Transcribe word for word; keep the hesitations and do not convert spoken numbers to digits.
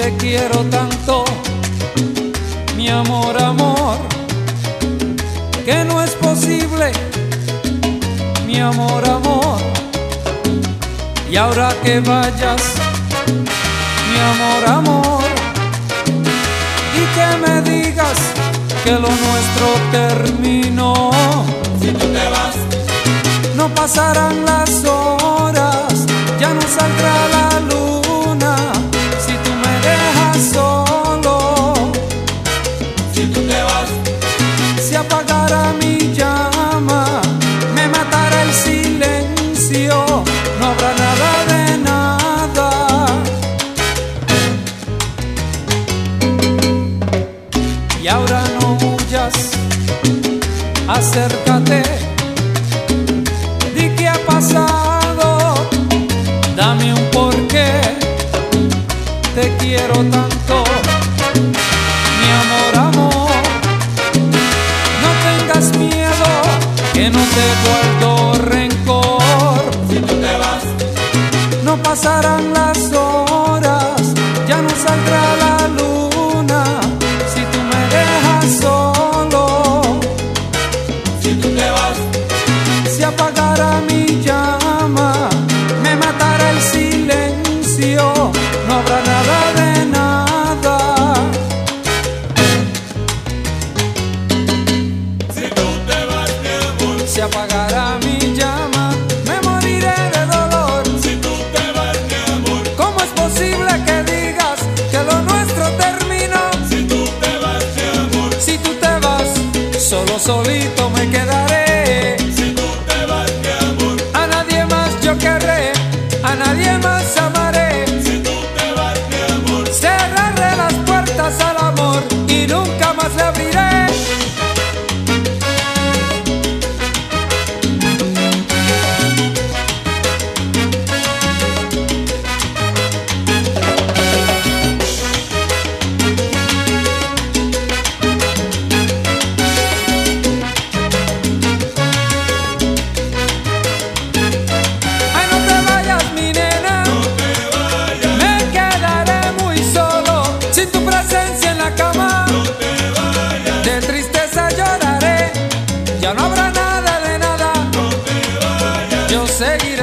te quiero tanto, mi amor, amor, que no es posible, mi amor, amor. Y ahora que vayas, mi amor, amor, y que me digas que lo nuestro terminó. Si tú te vas, no pasarán las horas, ya no saldrá la luna si tú me dejas solo. si tú te vas, Se apagará mi llama, me matará el silencio, no habrá nada de nada. Y ahora no huyas, acércate, di qué ha pasado, dame un porqué, te quiero tanto, mi amor, amor. No tengas miedo, que no te guardo rencor. si tú te vas, No pasarán las horas, ya no saldrá la luna si tú me dejas solo. si tú te vas, Se apagará mi llama, me matará el silencio, no habrá nada de nada. si tú te vas, mi amor, Se apagará mi llama, me moriré de dolor. si tú te vas, mi amor, ¿Cómo es posible que digas que lo nuestro terminó? si tú te vas, mi amor, Si tú te vas, solo solito me quedaré. si tú te vas, mi amor, A nadie más yo querré, a nadie más amaré. si tú te vas, mi amor, Cerraré las puertas al amor y nunca más le abriré. Ay, no te vayas, mi nena, no te vayas, me quedaré muy solo sin tu presencia en la cama. no te vayas, De tristeza lloraré, ya no habrá nada de nada, no te vayas, yo seguiré